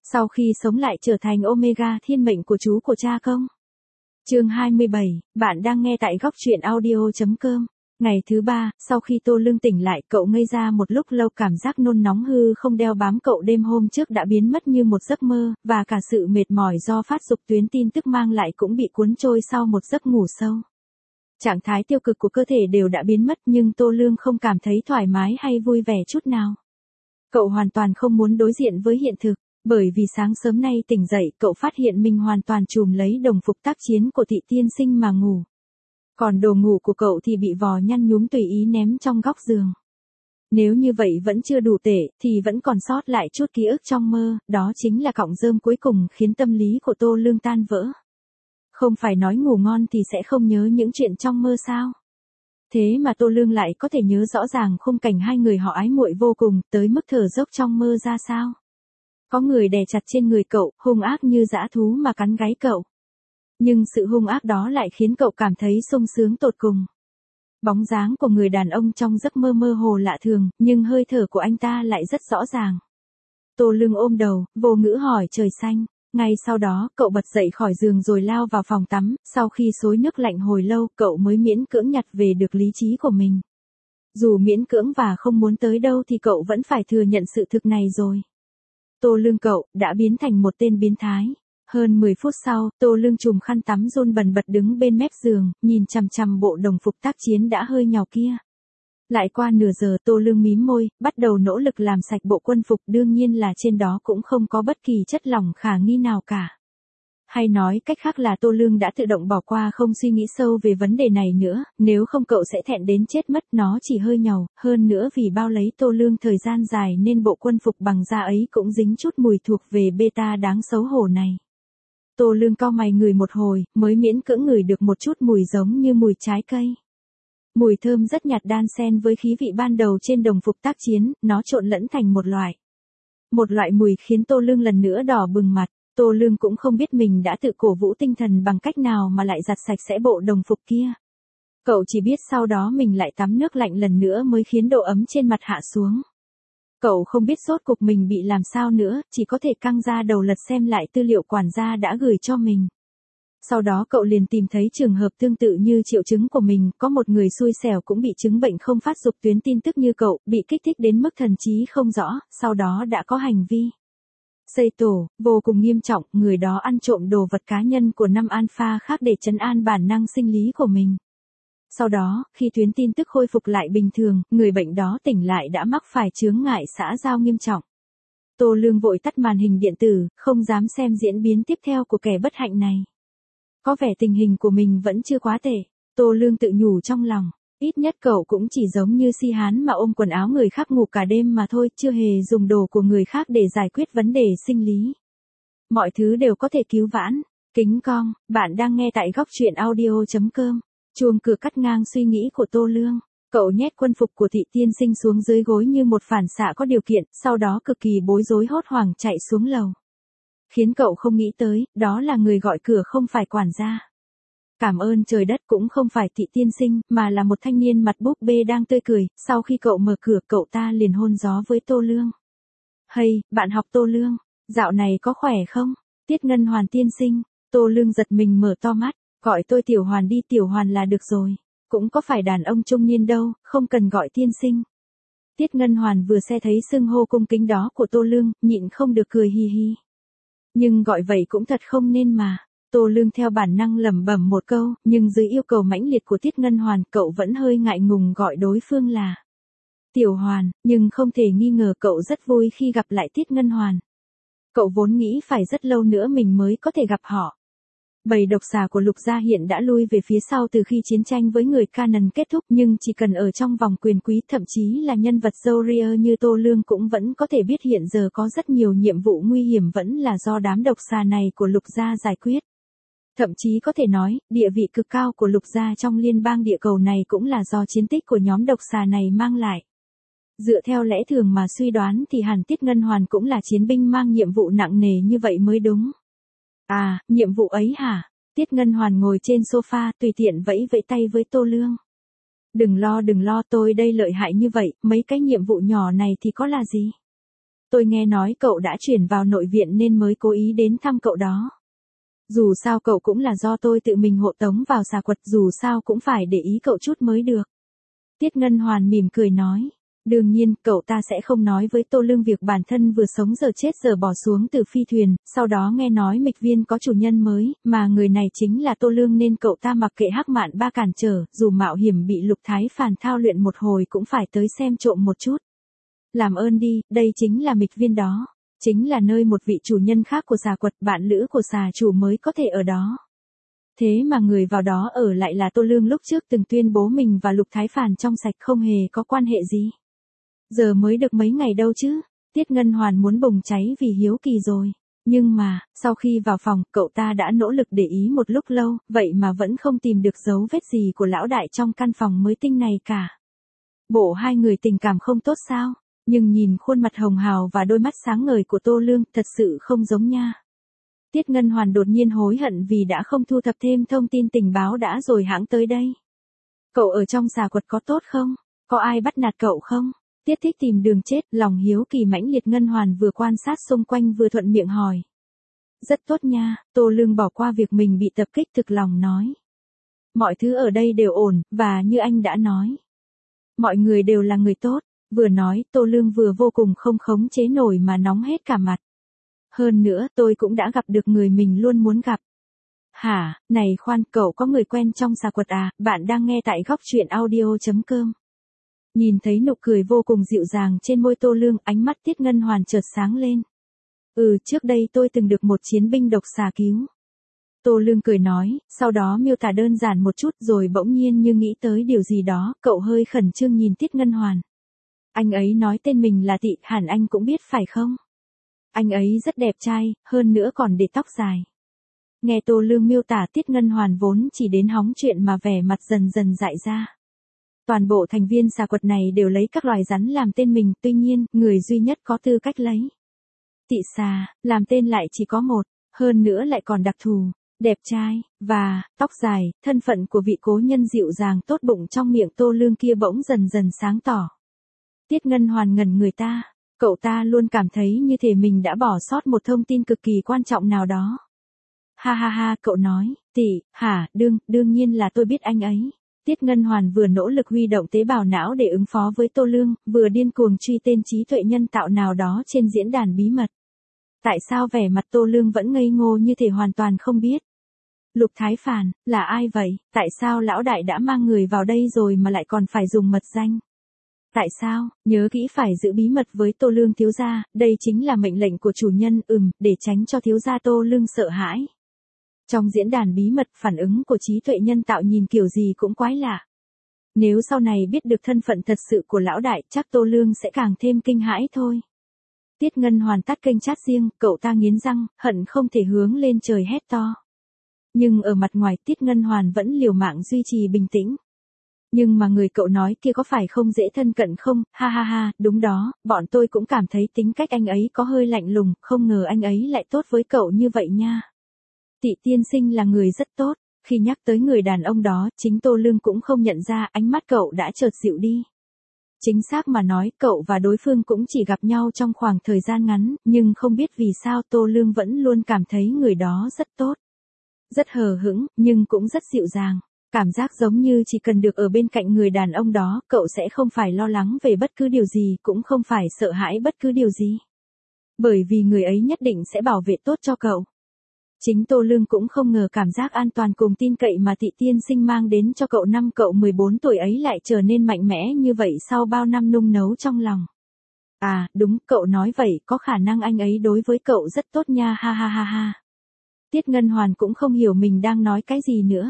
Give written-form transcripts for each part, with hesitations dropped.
Sau khi sống lại trở thành Omega thiên mệnh của chú của cha không? Chương 27, bạn đang nghe tại góc truyện audio.com. Ngày thứ 3, sau khi Tô Lương tỉnh lại, cậu ngây ra một lúc lâu, cảm giác nôn nóng hư không đeo bám cậu đêm hôm trước đã biến mất như một giấc mơ, và cả sự mệt mỏi do phát dục tuyến tin tức mang lại cũng bị cuốn trôi sau một giấc ngủ sâu. Trạng thái tiêu cực của cơ thể đều đã biến mất, nhưng Tô Lương không cảm thấy thoải mái hay vui vẻ chút nào. Cậu hoàn toàn không muốn đối diện với hiện thực. Bởi vì sáng sớm nay tỉnh dậy, cậu phát hiện mình hoàn toàn trùm lấy đồng phục tác chiến của Thị tiên sinh mà ngủ. Còn đồ ngủ của cậu thì bị vò nhăn nhúm tùy ý ném trong góc giường. Nếu như vậy vẫn chưa đủ tệ, thì vẫn còn sót lại chút ký ức trong mơ, đó chính là cọng rơm cuối cùng khiến tâm lý của Tô Lương tan vỡ. Không phải nói ngủ ngon thì sẽ không nhớ những chuyện trong mơ sao? Thế mà Tô Lương lại có thể nhớ rõ ràng khung cảnh hai người họ ái muội vô cùng, tới mức thở dốc trong mơ ra sao? Có người đè chặt trên người cậu, hung ác như dã thú mà cắn gáy cậu. Nhưng sự hung ác đó lại khiến cậu cảm thấy sung sướng tột cùng. Bóng dáng của người đàn ông trong giấc mơ mơ hồ lạ thường, nhưng hơi thở của anh ta lại rất rõ ràng. Tô Lương ôm đầu, vô ngữ hỏi trời xanh. Ngay sau đó, cậu bật dậy khỏi giường rồi lao vào phòng tắm, sau khi xối nước lạnh hồi lâu, cậu mới miễn cưỡng nhặt về được lý trí của mình. Dù miễn cưỡng và không muốn tới đâu thì cậu vẫn phải thừa nhận sự thực này rồi. Tô Lương cậu đã biến thành một tên biến thái. Hơn 10 phút sau, Tô Lương trùm khăn tắm run bần bật đứng bên mép giường, nhìn chằm chằm bộ đồng phục tác chiến đã hơi nhàu kia. Lại qua nửa giờ, Tô Lương mím môi, bắt đầu nỗ lực làm sạch bộ quân phục, đương nhiên là trên đó cũng không có bất kỳ chất lỏng khả nghi nào cả. Hay nói cách khác là Tô Lương đã tự động bỏ qua, không suy nghĩ sâu về vấn đề này nữa, nếu không cậu sẽ thẹn đến chết mất. Nó chỉ hơi nhàu, hơn nữa vì bao lấy Tô Lương thời gian dài nên bộ quân phục bằng da ấy cũng dính chút mùi thuộc về beta đáng xấu hổ này. Tô Lương cau mày ngửi một hồi, mới miễn cưỡng ngửi được một chút mùi giống như mùi trái cây. Mùi thơm rất nhạt đan xen với khí vị ban đầu trên đồng phục tác chiến, nó trộn lẫn thành một loại mùi khiến Tô Lương lần nữa đỏ bừng mặt. Tô Lương cũng không biết mình đã tự cổ vũ tinh thần bằng cách nào mà lại giặt sạch sẽ bộ đồng phục kia. Cậu chỉ biết sau đó mình lại tắm nước lạnh lần nữa mới khiến độ ấm trên mặt hạ xuống. Cậu không biết rốt cuộc mình bị làm sao nữa, chỉ có thể căng ra đầu lật xem lại tư liệu quản gia đã gửi cho mình. Sau đó cậu liền tìm thấy trường hợp tương tự như triệu chứng của mình, có một người xui xẻo cũng bị chứng bệnh không phát dục tuyến tin tức như cậu, bị kích thích đến mức thần trí không rõ, sau đó đã có hành vi xây tổ, vô cùng nghiêm trọng. Người đó ăn trộm đồ vật cá nhân của 5 alpha khác để trấn an bản năng sinh lý của mình. Sau đó, khi tuyến tin tức khôi phục lại bình thường, người bệnh đó tỉnh lại đã mắc phải chướng ngại xã giao nghiêm trọng. Tô Lương vội tắt màn hình điện tử, không dám xem diễn biến tiếp theo của kẻ bất hạnh này. Có vẻ tình hình của mình vẫn chưa quá tệ, Tô Lương tự nhủ trong lòng. Ít nhất cậu cũng chỉ giống như si hán mà ôm quần áo người khác ngủ cả đêm mà thôi, chưa hề dùng đồ của người khác để giải quyết vấn đề sinh lý. Mọi thứ đều có thể cứu vãn. Kính cong, bạn đang nghe tại góc truyện audio.com. Chuông cửa cắt ngang suy nghĩ của Tô Lương. Cậu nhét quân phục của Thị tiên sinh xuống dưới gối như một phản xạ có điều kiện, sau đó cực kỳ bối rối hốt hoảng chạy xuống lầu. Khiến cậu không nghĩ tới, đó là người gọi cửa không phải quản gia. Cảm ơn trời đất, cũng không phải Thị tiên sinh, mà là một thanh niên mặt búp bê đang tươi cười. Sau khi cậu mở cửa, cậu ta liền hôn gió với Tô Lương. Hey, bạn học Tô Lương, dạo này có khỏe không? Tiết Ngân Hoàn tiên sinh. Tô Lương giật mình mở to mắt, gọi tôi Tiểu Hoàn đi, Tiểu Hoàn là được rồi. Cũng có phải đàn ông trung niên đâu, không cần gọi tiên sinh. Tiết Ngân Hoàn vừa nghe thấy xưng hô cung kính đó của Tô Lương, nhịn không được cười hi hi. Nhưng gọi vậy cũng thật không nên mà. Tô Lương theo bản năng lẩm bẩm một câu, nhưng dưới yêu cầu mãnh liệt của Tiết Ngân Hoàn, cậu vẫn hơi ngại ngùng gọi đối phương là Tiểu Hoàn, nhưng không thể nghi ngờ cậu rất vui khi gặp lại Tiết Ngân Hoàn. Cậu vốn nghĩ phải rất lâu nữa mình mới có thể gặp họ. Bầy độc xà của Lục gia hiện đã lui về phía sau từ khi chiến tranh với người Canaan kết thúc, nhưng chỉ cần ở trong vòng quyền quý, thậm chí là nhân vật Warrior như Tô Lương cũng vẫn có thể biết hiện giờ có rất nhiều nhiệm vụ nguy hiểm vẫn là do đám độc xà này của Lục gia giải quyết. Thậm chí có thể nói, địa vị cực cao của Lục gia trong liên bang địa cầu này cũng là do chiến tích của nhóm độc xà này mang lại. Dựa theo lẽ thường mà suy đoán thì hẳn Tiết Ngân Hoàn cũng là chiến binh mang nhiệm vụ nặng nề như vậy mới đúng. À, nhiệm vụ ấy hả? Tiết Ngân Hoàn ngồi trên sofa, tùy tiện vẫy vẫy tay với Tô Lương. Đừng lo, tôi đây lợi hại như vậy, mấy cái nhiệm vụ nhỏ này thì có là gì? Tôi nghe nói cậu đã chuyển vào nội viện nên mới cố ý đến thăm cậu đó. Dù sao cậu cũng là do tôi tự mình hộ tống vào xà quật, dù sao cũng phải để ý cậu chút mới được. Tiết Ngân Hoàn mỉm cười nói. Đương nhiên, cậu ta sẽ không nói với Tô Lương việc bản thân vừa sống giờ chết giờ bỏ xuống từ phi thuyền, sau đó nghe nói Mịch Viên có chủ nhân mới, mà người này chính là Tô Lương nên cậu ta mặc kệ Hắc Mạn Ba cản trở, dù mạo hiểm bị Lục Thái Phàn thao luyện một hồi cũng phải tới xem trộm một chút. Làm ơn đi, đây chính là Mịch Viên đó. Chính là nơi một vị chủ nhân khác của xà quật, bạn lữ của xà chủ mới có thể ở đó. Thế mà người vào đó ở lại là Tô Lương lúc trước từng tuyên bố mình và Lục Thái Phàn trong sạch không hề có quan hệ gì. Giờ mới được mấy ngày đâu chứ, Tiết Ngân Hoàn muốn bùng cháy vì hiếu kỳ rồi. Nhưng mà, sau khi vào phòng, cậu ta đã nỗ lực để ý một lúc lâu, vậy mà vẫn không tìm được dấu vết gì của lão đại trong căn phòng mới tinh này cả. Bộ hai người tình cảm không tốt sao? Nhưng nhìn khuôn mặt hồng hào và đôi mắt sáng ngời của Tô Lương thật sự không giống nha. Tiết Ngân Hoàn đột nhiên hối hận vì đã không thu thập thêm thông tin tình báo đã rồi hãng tới đây. Cậu ở trong xà quật có tốt không? Có ai bắt nạt cậu không? Tiết thích tìm đường chết, lòng hiếu kỳ mãnh liệt. Ngân Hoàn vừa quan sát xung quanh vừa thuận miệng hỏi. Rất tốt nha, Tô Lương bỏ qua việc mình bị tập kích thực lòng nói. Mọi thứ ở đây đều ổn, và như anh đã nói. Mọi người đều là người tốt. Vừa nói, Tô Lương vừa vô cùng không khống chế nổi mà nóng hết cả mặt. Hơn nữa, tôi cũng đã gặp được người mình luôn muốn gặp. Hả, này khoan, cậu có người quen trong xà quật à? Bạn đang nghe tại góc truyện audio.com. Nhìn thấy nụ cười vô cùng dịu dàng trên môi Tô Lương, ánh mắt Tiết Ngân Hoàn chợt sáng lên. Trước đây tôi từng được một chiến binh độc xà cứu. Tô Lương cười nói, sau đó miêu tả đơn giản một chút rồi bỗng nhiên như nghĩ tới điều gì đó, cậu hơi khẩn trương nhìn Tiết Ngân Hoàn. Anh ấy nói tên mình là Tị, hẳn anh cũng biết phải không? Anh ấy rất đẹp trai, hơn nữa còn để tóc dài. Nghe Tô Lương miêu tả, Tiết Ngân Hoàn vốn chỉ đến hóng chuyện mà vẻ mặt dần dần dại ra. Toàn bộ thành viên xà quật này đều lấy các loài rắn làm tên mình, tuy nhiên, người duy nhất có tư cách lấy Tị xà, làm tên lại chỉ có một, hơn nữa lại còn đặc thù, đẹp trai, và, tóc dài. Thân phận của vị cố nhân dịu dàng tốt bụng trong miệng Tô Lương kia bỗng dần dần sáng tỏ. Tiết Ngân Hoàn ngẩn người ta, cậu ta luôn cảm thấy như thể mình đã bỏ sót một thông tin cực kỳ quan trọng nào đó. Ha ha ha, cậu nói, Tị, hả, đương nhiên là tôi biết anh ấy. Tiết Ngân Hoàn vừa nỗ lực huy động tế bào não để ứng phó với Tô Lương, vừa điên cuồng truy tên trí tuệ nhân tạo nào đó trên diễn đàn bí mật. Tại sao vẻ mặt Tô Lương vẫn ngây ngô như thể hoàn toàn không biết? Lục Thái Phàn, là ai vậy? Tại sao lão đại đã mang người vào đây rồi mà lại còn phải dùng mật danh? Tại sao, nhớ kỹ phải giữ bí mật với Tô Lương thiếu gia, đây chính là mệnh lệnh của chủ nhân, để tránh cho thiếu gia Tô Lương sợ hãi. Trong diễn đàn bí mật, phản ứng của trí tuệ nhân tạo nhìn kiểu gì cũng quái lạ. Nếu sau này biết được thân phận thật sự của lão đại, chắc Tô Lương sẽ càng thêm kinh hãi thôi. Tiết Ngân Hoàn tắt kênh chat riêng, cậu ta nghiến răng, hận không thể hướng lên trời hét to. Nhưng ở mặt ngoài, Tiết Ngân Hoàn vẫn liều mạng duy trì bình tĩnh. Nhưng mà người cậu nói kia có phải không dễ thân cận không? Ha ha ha, đúng đó, bọn tôi cũng cảm thấy tính cách anh ấy có hơi lạnh lùng, không ngờ anh ấy lại tốt với cậu như vậy nha. Tị tiên sinh là người rất tốt, khi nhắc tới người đàn ông đó, chính Tô Lương cũng không nhận ra, ánh mắt cậu đã chợt dịu đi. Chính xác mà nói, cậu và đối phương cũng chỉ gặp nhau trong khoảng thời gian ngắn, nhưng không biết vì sao Tô Lương vẫn luôn cảm thấy người đó rất tốt. Rất hờ hững, nhưng cũng rất dịu dàng. Cảm giác giống như chỉ cần được ở bên cạnh người đàn ông đó, cậu sẽ không phải lo lắng về bất cứ điều gì, cũng không phải sợ hãi bất cứ điều gì. Bởi vì người ấy nhất định sẽ bảo vệ tốt cho cậu. Chính Tô Lương cũng không ngờ cảm giác an toàn cùng tin cậy mà Tị tiên sinh mang đến cho cậu năm cậu 14 tuổi ấy lại trở nên mạnh mẽ như vậy sau bao năm nung nấu trong lòng. À, đúng, cậu nói vậy, có khả năng anh ấy đối với cậu rất tốt nha, ha ha ha ha. Tiết Ngân Hoàn cũng không hiểu mình đang nói cái gì nữa.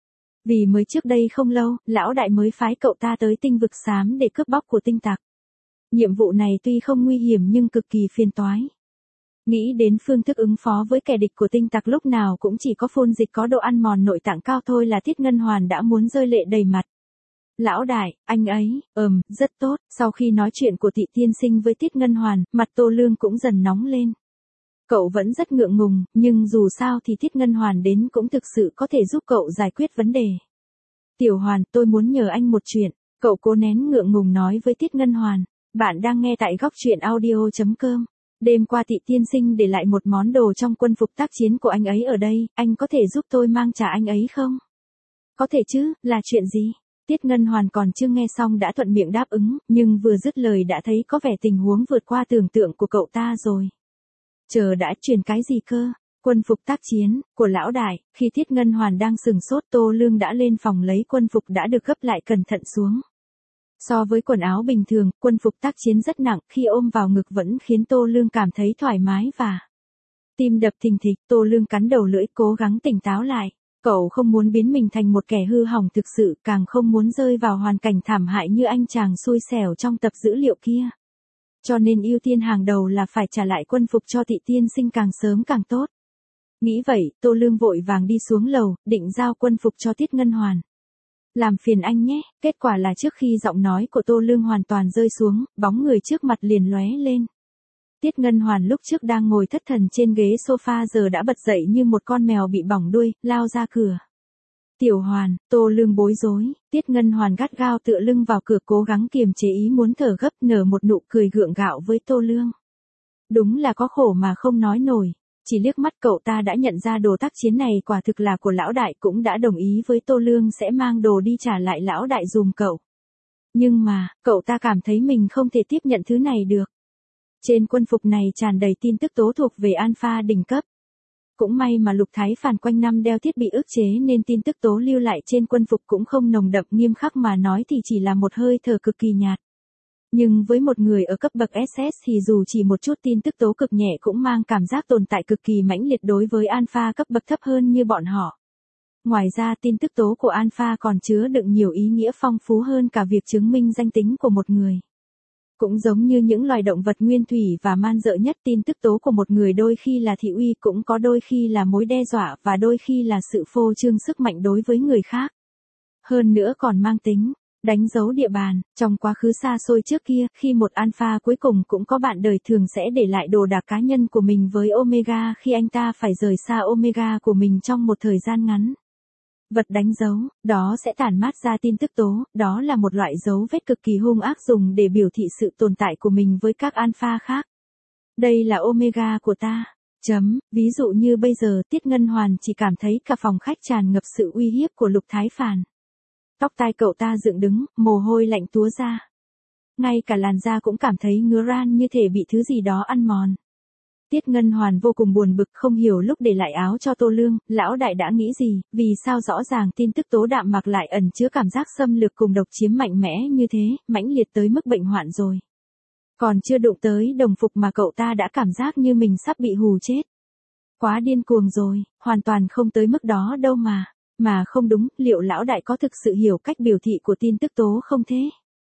Vì mới trước đây không lâu, lão đại mới phái cậu ta tới tinh vực xám để cướp bóc của tinh tặc. Nhiệm vụ này tuy không nguy hiểm nhưng cực kỳ phiền toái. Nghĩ đến phương thức ứng phó với kẻ địch của tinh tặc lúc nào cũng chỉ có phun dịch có độ ăn mòn nội tạng cao thôi là Tiết Ngân Hoàn đã muốn rơi lệ đầy mặt. Lão đại, anh ấy, rất tốt. Sau khi nói chuyện của Tị tiên sinh với Tiết Ngân Hoàn, mặt Tô Lương cũng dần nóng lên. Cậu vẫn rất ngượng ngùng, nhưng dù sao thì Tiết Ngân Hoàn đến cũng thực sự có thể giúp cậu giải quyết vấn đề. Tiểu Hoàn, tôi muốn nhờ anh một chuyện, cậu cố nén ngượng ngùng nói với Tiết Ngân Hoàn. Bạn đang nghe tại góc truyện audio.com. Đêm qua Tị tiên sinh để lại một món đồ trong quân phục tác chiến của anh ấy ở đây, anh có thể giúp tôi mang trả anh ấy không? Có thể chứ, là chuyện gì? Tiết Ngân Hoàn còn chưa nghe xong đã thuận miệng đáp ứng, nhưng vừa dứt lời đã thấy có vẻ tình huống vượt qua tưởng tượng của cậu ta rồi. Chờ đã, truyền cái gì cơ? Quân phục tác chiến của lão đại. Khi Tiết Ngân Hoàn đang sừng sốt, Tô Lương đã lên phòng lấy quân phục đã được gấp lại cẩn thận xuống. So với quần áo bình thường, quân phục tác chiến rất nặng, khi ôm vào ngực vẫn khiến Tô Lương cảm thấy thoải mái và tim đập thình thịch. Tô Lương cắn đầu lưỡi cố gắng tỉnh táo lại. Cậu không muốn biến mình thành một kẻ hư hỏng thực sự, càng không muốn rơi vào hoàn cảnh thảm hại như anh chàng xui xẻo trong tập dữ liệu kia. Cho nên ưu tiên hàng đầu là phải trả lại quân phục cho Tị tiên sinh càng sớm càng tốt. Nghĩ vậy, Tô Lương vội vàng đi xuống lầu, định giao quân phục cho Tiết Ngân Hoàn. Làm phiền anh nhé. Kết quả là trước khi giọng nói của Tô Lương hoàn toàn rơi xuống, bóng người trước mặt liền lóe lên. Tiết Ngân Hoàn lúc trước đang ngồi thất thần trên ghế sofa giờ đã bật dậy như một con mèo bị bỏng đuôi, lao ra cửa. Tiểu Hoàn. Tô Lương bối rối. Tiết Ngân Hoàn gắt gao tựa lưng vào cửa cố gắng kiềm chế ý muốn thở gấp, nở một nụ cười gượng gạo với Tô Lương. Đúng là có khổ mà không nói nổi. Chỉ liếc mắt cậu ta đã nhận ra đồ tác chiến này quả thực là của lão đại, cũng đã đồng ý với Tô Lương sẽ mang đồ đi trả lại lão đại dùm cậu. Nhưng mà, cậu ta cảm thấy mình không thể tiếp nhận thứ này được. Trên quân phục này tràn đầy tin tức tố thuộc về alpha đỉnh cấp. Cũng may mà Lục Thái Phàn quanh năm đeo thiết bị ức chế nên tin tức tố lưu lại trên quân phục cũng không nồng đậm, nghiêm khắc mà nói thì chỉ là một hơi thở cực kỳ nhạt. Nhưng với một người ở cấp bậc SS thì dù chỉ một chút tin tức tố cực nhẹ cũng mang cảm giác tồn tại cực kỳ mãnh liệt đối với alpha cấp bậc thấp hơn như bọn họ. Ngoài ra tin tức tố của alpha còn chứa đựng nhiều ý nghĩa phong phú hơn cả việc chứng minh danh tính của một người. Cũng giống như những loài động vật nguyên thủy và man dợ nhất, tin tức tố của một người đôi khi là thị uy, cũng có đôi khi là mối đe dọa và đôi khi là sự phô trương sức mạnh đối với người khác. Hơn nữa còn mang tính đánh dấu địa bàn. Trong quá khứ xa xôi trước kia, khi một alpha cuối cùng cũng có bạn đời thường sẽ để lại đồ đạc cá nhân của mình với Omega khi anh ta phải rời xa Omega của mình trong một thời gian ngắn. Vật đánh dấu, đó sẽ tản mát ra tin tức tố, đó là một loại dấu vết cực kỳ hung ác dùng để biểu thị sự tồn tại của mình với các alpha khác. Đây là Omega của ta. Ví dụ như bây giờ Tiết Ngân Hoàn chỉ cảm thấy cả phòng khách tràn ngập sự uy hiếp của Lục Thái Phàn. Tóc tai cậu ta dựng đứng, mồ hôi lạnh túa ra. Ngay cả làn da cũng cảm thấy ngứa ran như thể bị thứ gì đó ăn mòn. Tiết Ngân Hoàn vô cùng buồn bực, không hiểu lúc để lại áo cho Tô Lương, lão đại đã nghĩ gì, vì sao rõ ràng tin tức tố đạm mạc lại ẩn chứa cảm giác xâm lược cùng độc chiếm mạnh mẽ như thế, mãnh liệt tới mức bệnh hoạn rồi. Còn chưa đụng tới đồng phục mà cậu ta đã cảm giác như mình sắp bị hù chết. Quá điên cuồng rồi, hoàn toàn không tới mức đó đâu mà. Mà không đúng, liệu lão đại có thực sự hiểu cách biểu thị của tin tức tố không thế?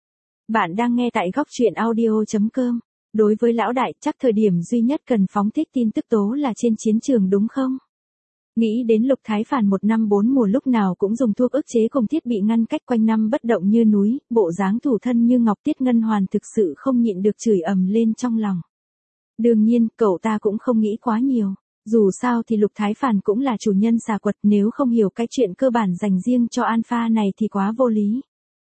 Bạn đang nghe tại góc truyện audio.com. Đối với lão đại, chắc thời điểm duy nhất cần phóng thích tin tức tố là trên chiến trường đúng không? Nghĩ đến Lục Thái Phàn một năm bốn mùa lúc nào cũng dùng thuốc ức chế cùng thiết bị ngăn cách quanh năm bất động như núi, bộ dáng thủ thân như ngọc, Tiết Ngân Hoàn thực sự không nhịn được chửi ầm lên trong lòng. Đương nhiên, cậu ta cũng không nghĩ quá nhiều. Dù sao thì Lục Thái Phàn cũng là chủ nhân xà quật, nếu không hiểu cái chuyện cơ bản dành riêng cho alpha này thì quá vô lý.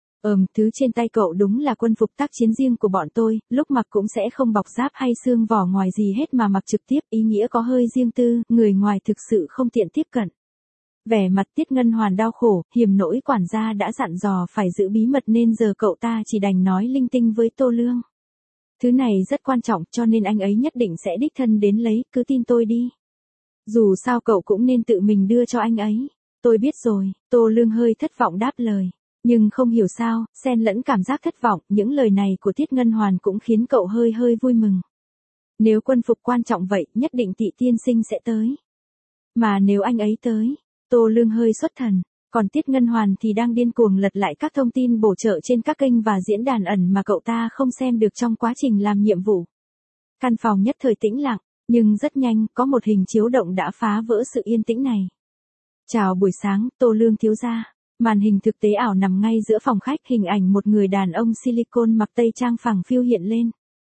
Thứ trên tay cậu đúng là quân phục tác chiến riêng của bọn tôi, lúc mặc cũng sẽ không bọc giáp hay xương vỏ ngoài gì hết mà mặc trực tiếp, ý nghĩa có hơi riêng tư, người ngoài thực sự không tiện tiếp cận. Vẻ mặt Tiết Ngân Hoàn đau khổ, hiềm nỗi quản gia đã dặn dò phải giữ bí mật nên giờ cậu ta chỉ đành nói linh tinh với Tô Lương. Thứ này rất quan trọng cho nên anh ấy nhất định sẽ đích thân đến lấy, cứ tin tôi đi. Dù sao cậu cũng nên tự mình đưa cho anh ấy. Tôi biết rồi. Tô Lương hơi thất vọng đáp lời. Nhưng không hiểu sao, xen lẫn cảm giác thất vọng, những lời này của Tiết Ngân Hoàn cũng khiến cậu hơi vui mừng. Nếu quân phục quan trọng vậy, nhất định Tị tiên sinh sẽ tới. Mà nếu anh ấy tới, Tô Lương hơi xuất thần. Còn Tiết Ngân Hoàn thì đang điên cuồng lật lại các thông tin bổ trợ trên các kênh và diễn đàn ẩn mà cậu ta không xem được trong quá trình làm nhiệm vụ. Căn phòng nhất thời tĩnh lặng, nhưng rất nhanh, có một hình chiếu động đã phá vỡ sự yên tĩnh này. Chào buổi sáng, Tô Lương thiếu gia. Màn hình thực tế ảo nằm ngay giữa phòng khách, hình ảnh một người đàn ông silicone mặc tây trang phẳng phiu hiện lên.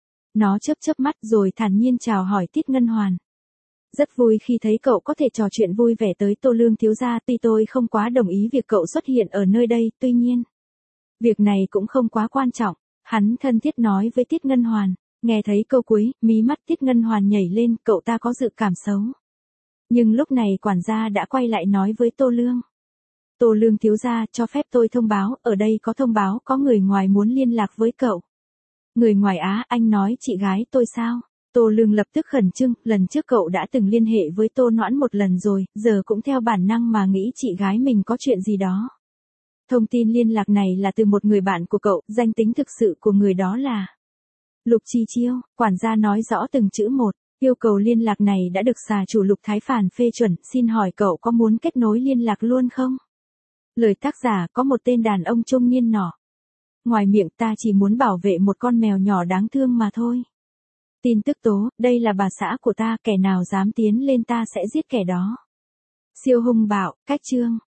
Nó chớp mắt rồi thản nhiên chào hỏi Tiết Ngân Hoàn. Rất vui khi thấy cậu có thể trò chuyện vui vẻ tới Tô Lương thiếu gia, tuy tôi không quá đồng ý việc cậu xuất hiện ở nơi đây, tuy nhiên. Việc này cũng không quá quan trọng. Hắn thân thiết nói với Tiết Ngân Hoàn, nghe thấy câu cuối, mí mắt Tiết Ngân Hoàn nhảy lên, cậu ta có dự cảm xấu. Nhưng lúc này quản gia đã quay lại nói với Tô Lương. Tô Lương thiếu gia, cho phép tôi thông báo, ở đây có thông báo có người ngoài muốn liên lạc với cậu. Người ngoài á, anh nói chị gái tôi sao? Tô Lương lập tức khẩn trương, lần trước cậu đã từng liên hệ với Tô Noãn một lần rồi, giờ cũng theo bản năng mà nghĩ chị gái mình có chuyện gì đó. Thông tin liên lạc này là từ một người bạn của cậu, danh tính thực sự của người đó là Lục Chi Chiêu, quản gia nói rõ từng chữ một, yêu cầu liên lạc này đã được xà chủ Lục Thái Phản phê chuẩn, xin hỏi cậu có muốn kết nối liên lạc luôn không? Lời tác giả có một tên đàn ông trung niên nọ. Ngoài miệng ta chỉ muốn bảo vệ một con mèo nhỏ đáng thương mà thôi. Tin tức tố, đây là bà xã của ta, kẻ nào dám tiến lên ta sẽ giết kẻ đó. Siêu hung bạo, cách chương.